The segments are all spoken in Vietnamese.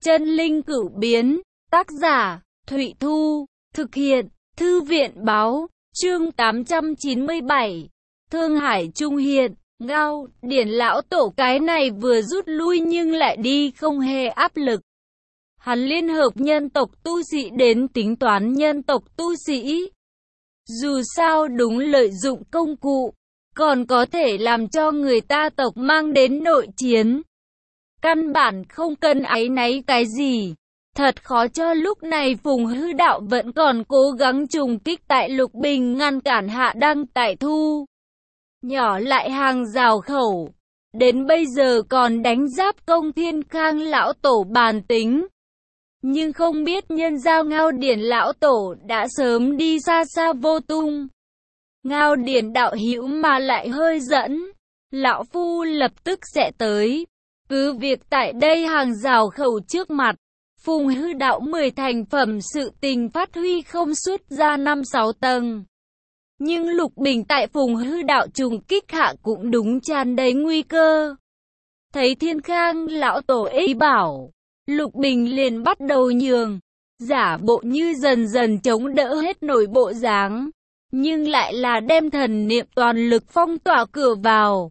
Chân linh cửu biến, tác giả, Thụy Thu, thực hiện, Thư viện báo, chương 897, Thương Hải Trung Hiện, Ngao, Điển lão tổ cái này vừa rút lui nhưng lại đi không hề áp lực. Hắn liên hợp nhân tộc tu sĩ đến tính toán nhân tộc tu sĩ. Dù sao đúng lợi dụng công cụ, còn có thể làm cho người ta tộc mang đến nội chiến. Căn bản không cần áy náy cái gì. Thật khó cho lúc này Phùng Hư Đạo vẫn còn cố gắng trùng kích tại Lục Bình ngăn cản Hạ Đăng tại thu. Nhỏ lại hàng rào khẩu. Đến bây giờ còn đánh giáp công Thiên Khang lão tổ bàn tính. Nhưng không biết nhân giao Ngao Điển lão tổ đã sớm đi xa xa vô tung. Ngao Điển đạo hữu mà lại hơi dẫn. Lão phu lập tức sẽ tới. Cứ việc tại đây hàng rào khẩu trước mặt. Phùng Hư Đạo 10 thành phẩm sự tình phát huy không xuất ra 5-6 tầng. Nhưng Lục Bình tại Phùng Hư Đạo trùng kích hạ cũng đúng tràn đầy nguy cơ. Thấy Thiên Khang lão tổ ý bảo, Lục Bình liền bắt đầu nhường, giả bộ như dần dần chống đỡ hết nổi bộ dáng, nhưng lại là đem thần niệm toàn lực phong tỏa cửa vào.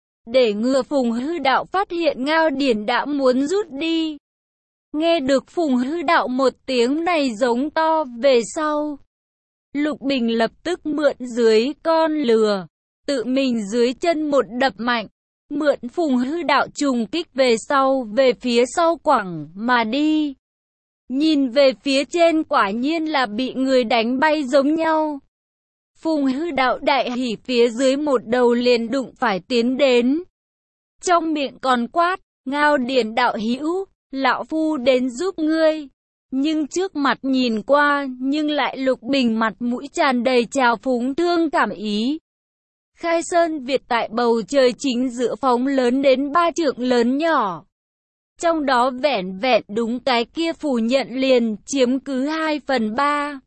Để ngừa Phùng Hư Đạo phát hiện Ngao Điển đã muốn rút đi. Nghe được Phùng Hư Đạo một tiếng này giống to về sau. Lục Bình lập tức mượn dưới con lừa, tự mình dưới chân một đập mạnh, mượn Phùng Hư Đạo trùng kích về phía sau quẳng mà đi. Nhìn về phía trên quả nhiên là bị người đánh bay giống nhau. Phùng Hư Đạo đại hỉ phía dưới một đầu liền đụng phải tiến đến. Trong miệng còn quát, Ngao Điển đạo hữu, lão phu đến giúp ngươi. Nhưng trước mặt nhìn qua, nhưng lại Lục Bình mặt mũi tràn đầy trào phúng thương cảm ý. Khai Sơn Việt tại bầu trời chính giữa phóng lớn đến 3 trượng lớn nhỏ. Trong đó vẻn vẹn đúng cái kia phủ nhận liền chiếm cứ 2/3.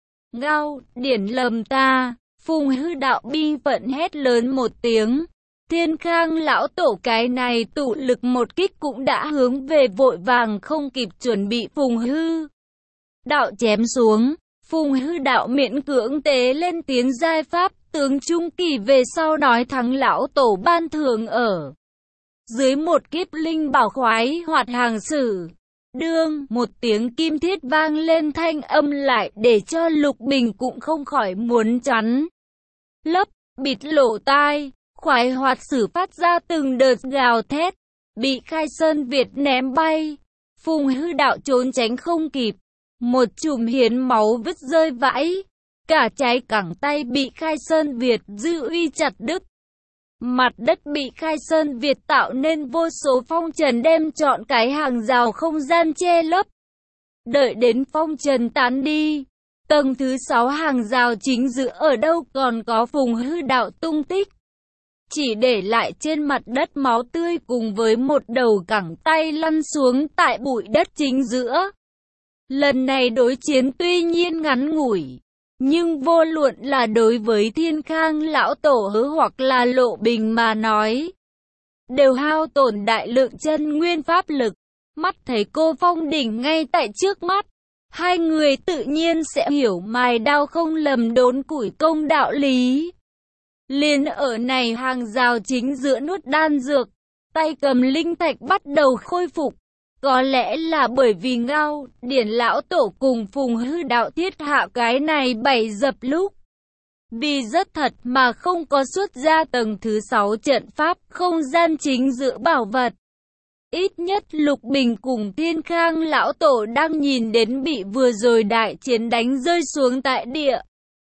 Ngao, Điển lầm ta, Phùng Hư Đạo bi phận hét lớn một tiếng. Thiên Khang lão tổ cái này tụ lực một kích cũng đã hướng về vội vàng không kịp chuẩn bị Phùng Hư Đạo chém xuống. Phùng Hư Đạo miễn cưỡng tế lên tiếng giai pháp tướng trung kỳ về sau nói thắng lão tổ ban thưởng ở. Dưới một kiếp linh bảo khoái hoạt hàng sử. Đương một tiếng kim thiết vang lên thanh âm lại để cho Lục Bình cũng không khỏi muốn chắn lấp, bịt lỗ tai. Khoái hoạt sử phát ra từng đợt gào thét, bị Khai Sơn Việt ném bay. Phùng Hư Đạo trốn tránh không kịp, một chùm hiến máu vứt rơi vãi. Cả trái cẳng tay bị Khai Sơn Việt dư uy chặt đứt. Mặt đất bị Khai Sơn Việt tạo nên vô số phong trần đem trọn cái hàng rào không gian che lấp. Đợi đến phong trần tán đi, tầng thứ 6 hàng rào chính giữa ở đâu còn có Phùng Hư Đạo tung tích. Chỉ để lại trên mặt đất máu tươi cùng với một đầu cẳng tay lăn xuống tại bụi đất chính giữa. Lần này đối chiến tuy nhiên ngắn ngủi, nhưng vô luận là đối với Thiên Khang lão tổ hoặc là Lộ Bình mà nói, đều hao tổn đại lượng chân nguyên pháp lực. Mắt thấy cô phong đỉnh ngay tại trước mắt, hai người tự nhiên sẽ hiểu mài đao không lầm đốn củi công đạo lý. Liền ở này hàng rào chính giữa nuốt đan dược, tay cầm linh thạch bắt đầu khôi phục. Có lẽ là bởi vì Ngao, Điển lão tổ cùng Phùng Hư Đạo thiết hạ cái này 7 dập lúc. Vì rất thật mà không có xuất ra tầng thứ 6 trận pháp không gian chính giữa bảo vật. Ít nhất Lục Bình cùng Thiên Khang lão tổ đang nhìn đến bị vừa rồi đại chiến đánh rơi xuống tại địa.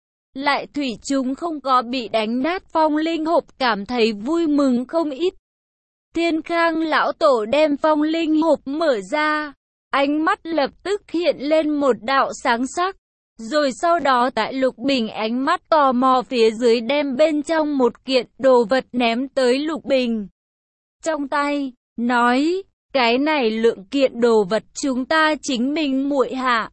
Lại thủy chung không có bị đánh nát phong linh hộp cảm thấy vui mừng không ít. Thiên Khang lão tổ đem phong linh hộp mở ra, ánh mắt lập tức hiện lên một đạo sáng sắc. Rồi sau đó tại Lục Bình ánh mắt tò mò phía dưới đem bên trong một kiện đồ vật ném tới Lục Bình. Trong tay, nói, cái này lượng kiện đồ vật chúng ta chính mình muội hạ.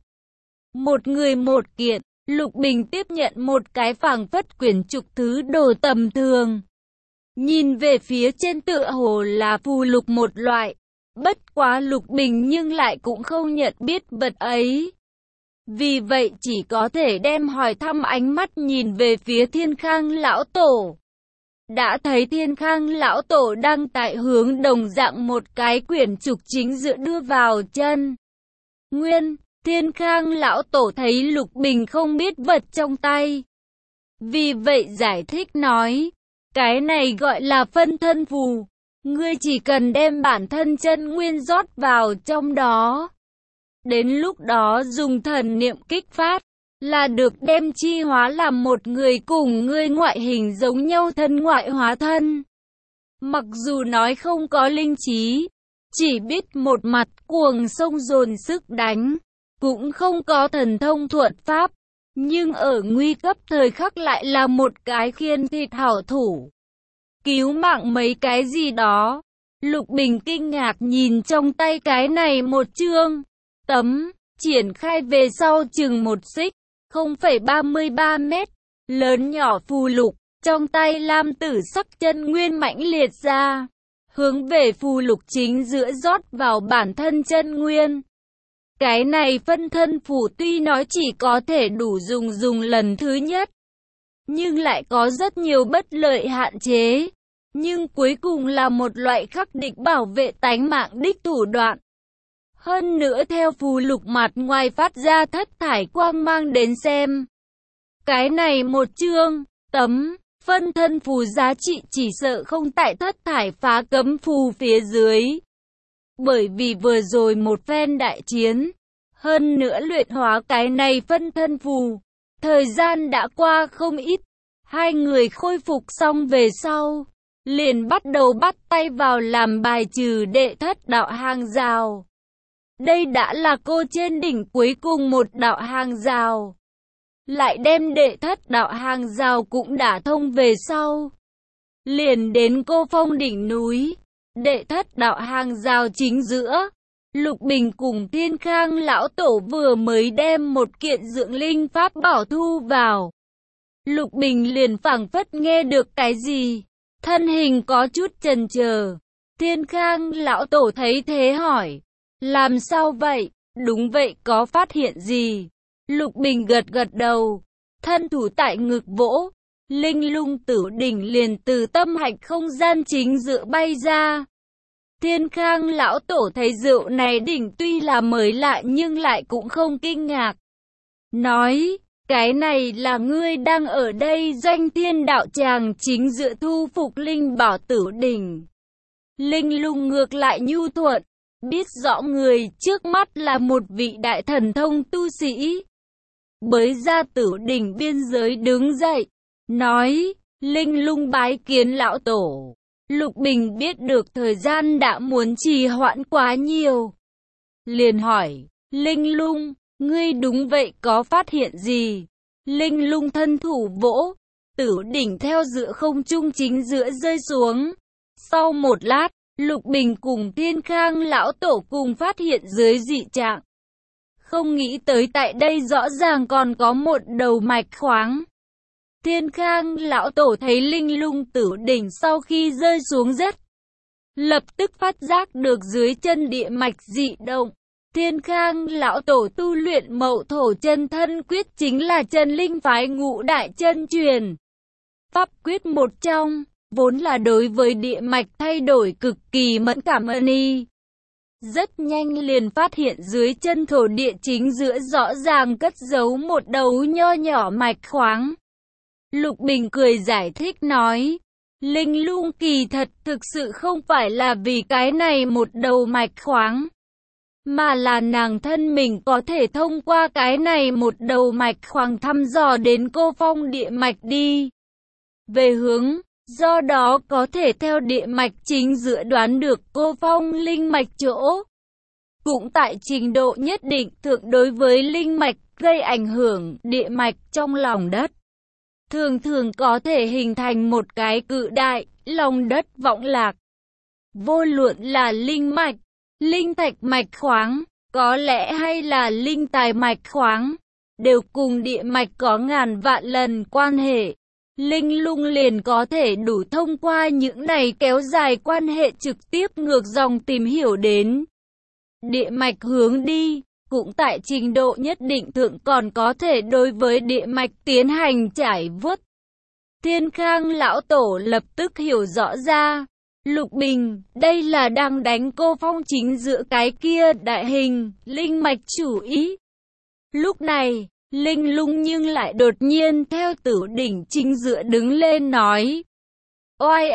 Một người một kiện. Lục Bình tiếp nhận một cái phảng phất quyển trục thứ đồ tầm thường. Nhìn về phía trên tựa hồ là phù lục một loại. Bất quá Lục Bình nhưng lại cũng không nhận biết vật ấy. Vì vậy chỉ có thể đem hỏi thăm ánh mắt nhìn về phía Thiên Khang lão tổ. Đã thấy Thiên Khang lão tổ đang tại hướng đồng dạng một cái quyển trục chính giữa đưa vào chân. Nguyên, Thiên Khang lão tổ thấy Lục Bình không biết vật trong tay. Vì vậy giải thích nói, cái này gọi là phân thân phù. Ngươi chỉ cần đem bản thân chân nguyên rót vào trong đó. Đến lúc đó dùng thần niệm kích phát, là được đem chi hóa làm một người cùng ngươi ngoại hình giống nhau thân ngoại hóa thân. Mặc dù nói không có linh trí, chỉ biết một mặt cuồng sông dồn sức đánh, cũng không có thần thông thuật pháp, nhưng ở nguy cấp thời khắc lại là một cái khiên thịt hảo thủ. Cứu mạng mấy cái gì đó. Lục Bình kinh ngạc nhìn trong tay cái này một chương tấm, triển khai về sau chừng một xích, 0,33 mét, lớn nhỏ phù lục, trong tay lam tử sắc chân nguyên mãnh liệt ra, hướng về phù lục chính giữa rót vào bản thân chân nguyên. Cái này phân thân phù tuy nói chỉ có thể đủ dùng lần thứ nhất, nhưng lại có rất nhiều bất lợi hạn chế. Nhưng cuối cùng là một loại khắc địch bảo vệ tánh mạng đích thủ đoạn. Hơn nữa theo phù lục mặt ngoài phát ra thất thải quang mang đến xem. Cái này một chương, tấm, phân thân phù giá trị chỉ sợ không tại thất thải phá cấm phù phía dưới. Bởi vì vừa rồi một phen đại chiến, hơn nữa luyện hóa cái này phân thân phù. Thời gian đã qua không ít, hai người khôi phục xong về sau. Liền bắt đầu bắt tay vào làm bài trừ đệ thất đạo hàng rào. Đây đã là cô trên đỉnh cuối cùng một đạo hàng rào. Lại đem đệ thất đạo hàng rào cũng đả thông về sau. Liền đến cô phong đỉnh núi. Đệ thất đạo hàng rào chính giữa. Lục Bình cùng Thiên Khang lão tổ vừa mới đem một kiện dưỡng linh pháp bảo thu vào. Lục Bình liền phảng phất nghe được cái gì. Thân hình có chút chần chờ. Thiên Khang lão tổ thấy thế hỏi. Làm sao vậy? Đúng vậy, có phát hiện gì? Lục Bình gật gật đầu. Thân thủ tại ngực vỗ. Linh lung tử đỉnh liền từ tâm hạch không gian chính giữa bay ra. Thiên Khang lão tổ thấy rượu này đỉnh tuy là mới lạ nhưng lại cũng không kinh ngạc. Nói. Cái này là ngươi đang ở đây doanh thiên đạo tràng chính giữa thu phục linh bảo tử đỉnh. Linh lung ngược lại nhu thuận, biết rõ người trước mắt là một vị đại thần thông tu sĩ. Bới ra tử đỉnh biên giới đứng dậy, nói, Linh lung bái kiến lão tổ. Lục Bình biết được thời gian đã muốn trì hoãn quá nhiều. Liền hỏi, Linh lung, ngươi đúng vậy có phát hiện gì? Linh lung thân thủ vỗ, tử đỉnh theo giữa không trung chính giữa rơi xuống. Sau một lát, Lục Bình cùng Thiên Khang lão tổ cùng phát hiện dưới dị trạng. Không nghĩ tới tại đây rõ ràng còn có một đầu mạch khoáng. Thiên Khang lão tổ thấy linh lung tử đỉnh sau khi rơi xuống đất, lập tức phát giác được dưới chân địa mạch dị động. Thiên Khang lão tổ tu luyện Mậu Thổ chân thân quyết chính là chân linh phái ngũ đại chân truyền. Pháp quyết một trong, vốn là đối với địa mạch thay đổi cực kỳ mẫn cảm y. Rất nhanh liền phát hiện dưới chân thổ địa chính giữa rõ ràng cất giấu một đầu nho nhỏ mạch khoáng. Lục Bình cười giải thích nói, linh lung kỳ thật thực sự không phải là vì cái này một đầu mạch khoáng, mà là nàng thân mình có thể thông qua cái này một đầu mạch khoáng thăm dò đến cô phong địa mạch đi về hướng, do đó có thể theo địa mạch chính dự đoán được cô phong linh mạch chỗ. Cũng tại trình độ nhất định thượng đối với linh mạch gây ảnh hưởng địa mạch trong lòng đất, thường thường có thể hình thành một cái cự đại lòng đất võng lạc. Vô luận là linh mạch, linh thạch mạch khoáng, có lẽ hay là linh tài mạch khoáng, đều cùng địa mạch có ngàn vạn lần quan hệ. Linh Lung liền có thể đủ thông qua những này kéo dài quan hệ trực tiếp ngược dòng tìm hiểu đến địa mạch hướng đi, cũng tại trình độ nhất định thượng còn có thể đối với địa mạch tiến hành trải vuốt. Thiên Khang lão tổ lập tức hiểu rõ ra, Lục Bình, đây là đang đánh cô phong chính giữa cái kia đại hình, linh mạch chủ ý. Lúc này, Linh Lung nhưng lại đột nhiên theo Tử Đỉnh chính giữa đứng lên nói. Oai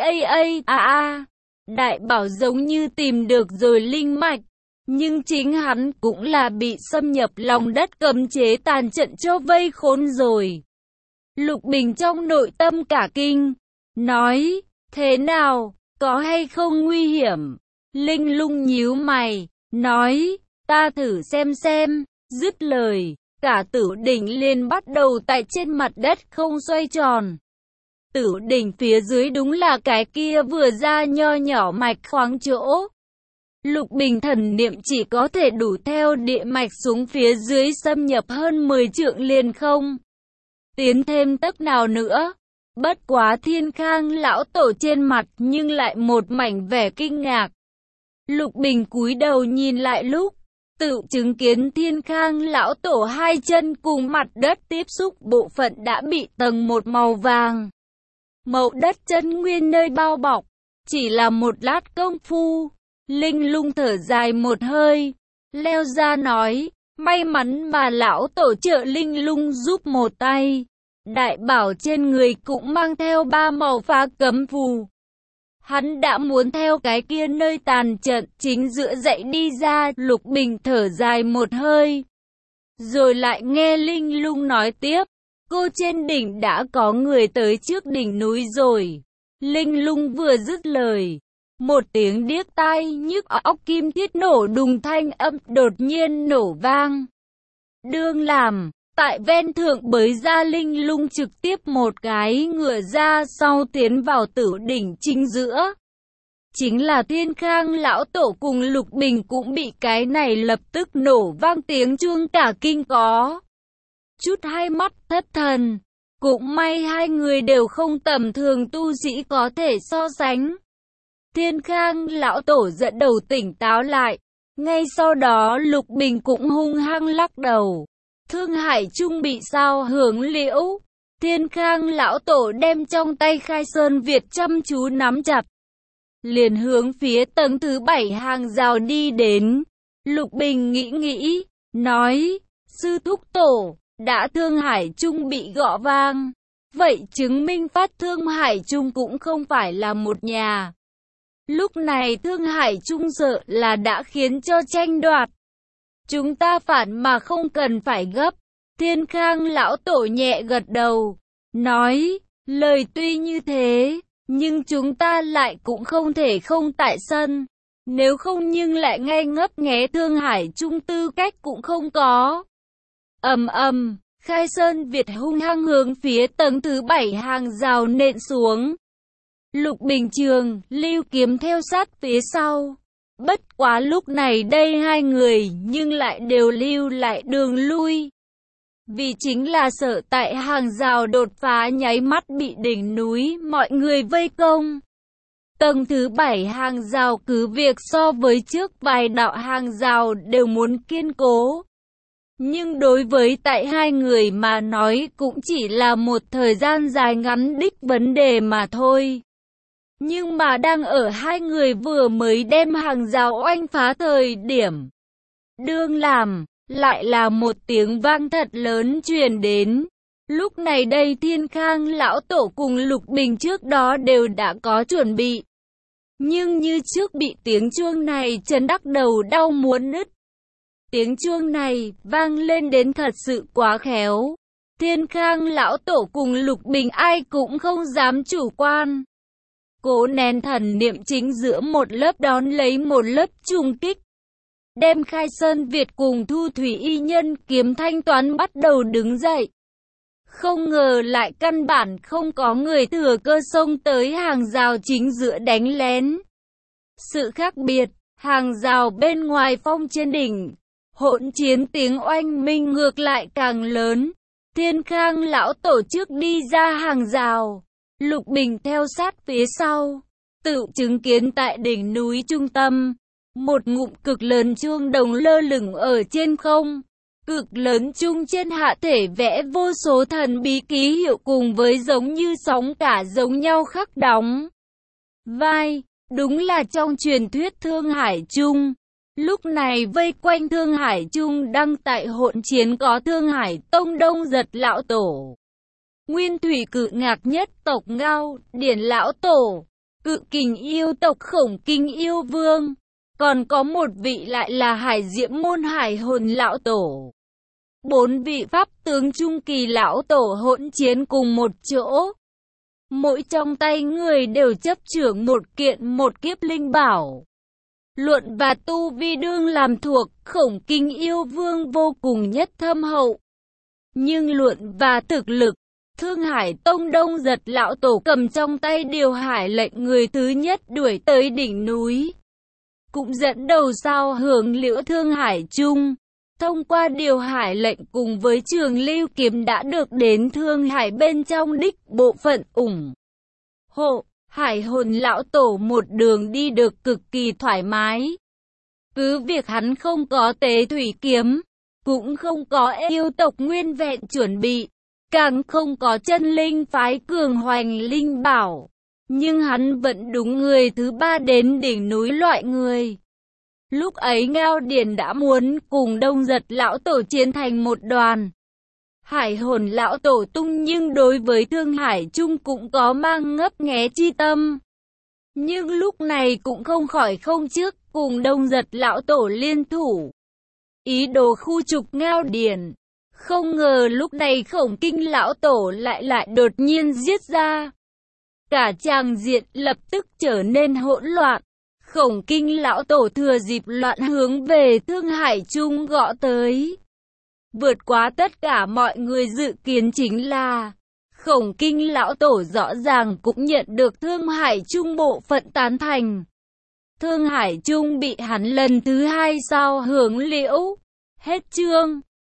đại bảo giống như tìm được rồi linh mạch, nhưng chính hắn cũng là bị xâm nhập lòng đất cấm chế tàn trận cho vây khốn rồi. Lục Bình trong nội tâm cả kinh, nói, thế nào, có hay không nguy hiểm? Linh Lung nhíu mày, nói, ta thử xem, dứt lời, cả Tử Đỉnh liền bắt đầu tại trên mặt đất không xoay tròn. Tử Đỉnh phía dưới đúng là cái kia vừa ra nho nhỏ mạch khoáng chỗ. Lục Bình thần niệm chỉ có thể đủ theo địa mạch xuống phía dưới xâm nhập hơn 10 trượng liền không tiến thêm tấc nào nữa. Bất quá Thiên Khang lão tổ trên mặt nhưng lại một mảnh vẻ kinh ngạc. Lục Bình cúi đầu nhìn lại lúc, tự chứng kiến Thiên Khang lão tổ hai chân cùng mặt đất tiếp xúc bộ phận đã bị tầng một màu vàng màu đất chân nguyên nơi bao bọc. Chỉ là một lát công phu, Linh Lung thở dài một hơi, leo ra nói, may mắn mà lão tổ trợ Linh Lung giúp một tay. Đại bảo trên người cũng mang theo 3 màu phá cấm phù. Hắn đã muốn theo cái kia nơi tàn trận chính giữa dậy đi ra. Lục Bình thở dài một hơi, rồi lại nghe Linh Lung nói tiếp, cô trên đỉnh đã có người tới trước đỉnh núi rồi. Linh Lung vừa dứt lời, một tiếng điếc tai nhức óc kim thiết nổ đùng thanh âm đột nhiên nổ vang. Đương làm, tại ven thượng bới ra Linh Lung trực tiếp một cái ngựa ra sau tiến vào Tử Đỉnh chính giữa. Chính là Thiên Khang lão tổ cùng Lục Bình cũng bị cái này lập tức nổ vang tiếng chuông cả kinh có chút hai mắt thất thần. Cũng may hai người đều không tầm thường tu sĩ có thể so sánh. Thiên Khang lão tổ dẫn đầu tỉnh táo lại. Ngay sau đó Lục Bình cũng hung hăng lắc đầu. Thương Hải Trung bị sao hướng liễu. Thiên Khang lão tổ đem trong tay Khai Sơn Việt chăm chú nắm chặt, liền hướng phía tầng thứ 7 hàng rào đi đến. Lục Bình nghĩ, nói, sư thúc tổ, đã Thương Hải Trung bị gõ vang, vậy chứng minh phát Thương Hải Trung cũng không phải là một nhà. Lúc này Thương Hải Trung sợ là đã khiến cho tranh đoạt. Chúng ta phản mà không cần phải gấp. Thiên Khang lão tổ nhẹ gật đầu, nói, lời tuy như thế, nhưng chúng ta lại cũng không thể không tại sân. Nếu không nhưng lại ngay ngấp nghé Thương Hải Trung tư cách cũng không có. Khai Sơn Việt hung hăng hướng phía tầng thứ 7 hàng rào nện xuống. Lục Bình Trường, Lưu Kiếm theo sát phía sau. Bất quá lúc này đây hai người nhưng lại đều lưu lại đường lui. Vì chính là sợ tại hàng rào đột phá nháy mắt bị đỉnh núi mọi người vây công. Tầng thứ 7 hàng rào cứ việc so với trước vài đạo hàng rào đều muốn kiên cố. Nhưng đối với tại hai người mà nói cũng chỉ là một thời gian dài ngắn đích vấn đề mà thôi. Nhưng mà đang ở hai người vừa mới đem hàng rào oanh phá thời điểm, đương làm, lại là một tiếng vang thật lớn truyền đến. Lúc này đây Thiên Khang lão tổ cùng Lục Bình trước đó đều đã có chuẩn bị. Nhưng như trước bị tiếng chuông này chấn đắc đầu đau muốn nứt. Tiếng chuông này vang lên đến thật sự quá khéo. Thiên Khang lão tổ cùng Lục Bình ai cũng không dám chủ quan. Cố nén thần niệm chính giữa một lớp đón lấy một lớp trùng kích. Đem Khai Sơn Việt cùng Thu Thủy Y Nhân kiếm thanh toán bắt đầu đứng dậy. Không ngờ lại căn bản không có người thừa cơ xông tới hàng rào chính giữa đánh lén. Sự khác biệt, hàng rào bên ngoài phong trên đỉnh, hỗn chiến tiếng oanh minh ngược lại càng lớn. Thiên Khang lão tổ trước đi ra hàng rào, Lục Bình theo sát phía sau, tự chứng kiến tại đỉnh núi trung tâm, một ngụm cực lớn chuông đồng lơ lửng ở trên không. Cực lớn chung trên hạ thể vẽ vô số thần bí ký hiệu cùng với giống như sóng cả giống nhau khắc đóng vai, đúng là trong truyền thuyết Thương Hải Chung. Lúc này vây quanh Thương Hải Chung đang tại hỗn chiến có Thương Hải Tông Đông Giật lão tổ, Nguyên Thủy Cự Ngạc Nhất tộc Ngao Điển lão tổ, Cự Kình yêu tộc Khổng Kinh yêu vương, còn có một vị lại là Hải Diễm môn Hải Hồn lão tổ. 4 vị pháp tướng trung kỳ lão tổ hỗn chiến cùng một chỗ. Mỗi trong tay người đều chấp chưởng một kiếp linh bảo. Luận và tu vi đương làm thuộc, Khổng Kinh yêu vương vô cùng nhất thâm hậu. Nhưng luận và thực lực, Thương Hải Tông Đông Giật lão tổ cầm trong tay điều hải lệnh người thứ nhất đuổi tới đỉnh núi, cũng dẫn đầu sao hướng Liễu Thương Hải Chung. Thông qua điều hải lệnh cùng với Trường Lưu kiếm đã được đến Thương Hải bên trong đích bộ phận ủng hộ. Hải Hồn lão tổ một đường đi được cực kỳ thoải mái. Cứ việc hắn không có tế thủy kiếm, cũng không có yêu tộc nguyên vẹn chuẩn bị, càng không có chân linh phái cường hoành linh bảo, nhưng hắn vẫn đúng người thứ ba đến đỉnh núi loại người. Lúc ấy Ngao Điển đã muốn cùng Đông Giật lão tổ chiến thành một đoàn. Hải Hồn lão tổ tung nhưng đối với Thương Hải Chung cũng có mang ngấp nghé chi tâm. Nhưng lúc này cũng không khỏi không trước cùng Đông Giật lão tổ liên thủ, ý đồ khu trục Ngao Điển. Không ngờ lúc này Khổng Kinh lão tổ lại đột nhiên giết ra. Cả tràng diện lập tức trở nên hỗn loạn. Khổng Kinh lão tổ thừa dịp loạn hướng về Thương Hải Chung gõ tới. Vượt quá tất cả mọi người dự kiến chính là Khổng Kinh lão tổ rõ ràng cũng nhận được Thương Hải Chung bộ phận tán thành. Thương Hải Chung bị hắn lần thứ hai sao hướng Liễu. Hết chương.